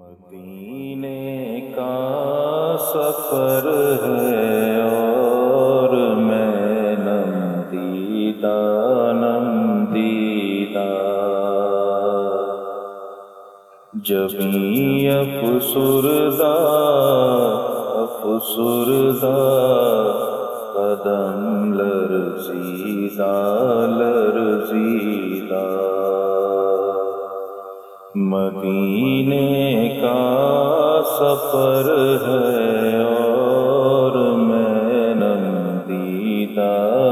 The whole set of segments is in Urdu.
مدینے کا سفر ہے اور میں نم دیدہ جبیں افسردہ قدم لرزیدہ مدینے کا سفر ہے اور میں نم دیدہ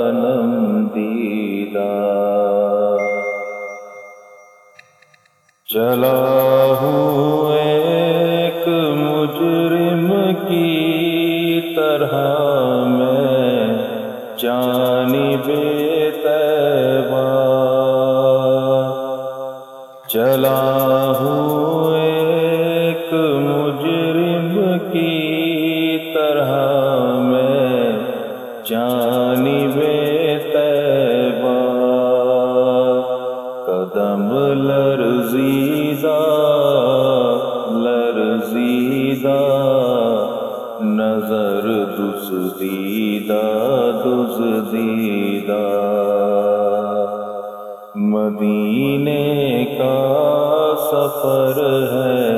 چلا ہوں ایک مجرم کی طرح میں جانب طیبہ چلا ہوں ایک مجرم کی طرح میں جانب طیبہ قدم لرزیدہ نظر دزدیدہ مدینے کا سفر ہے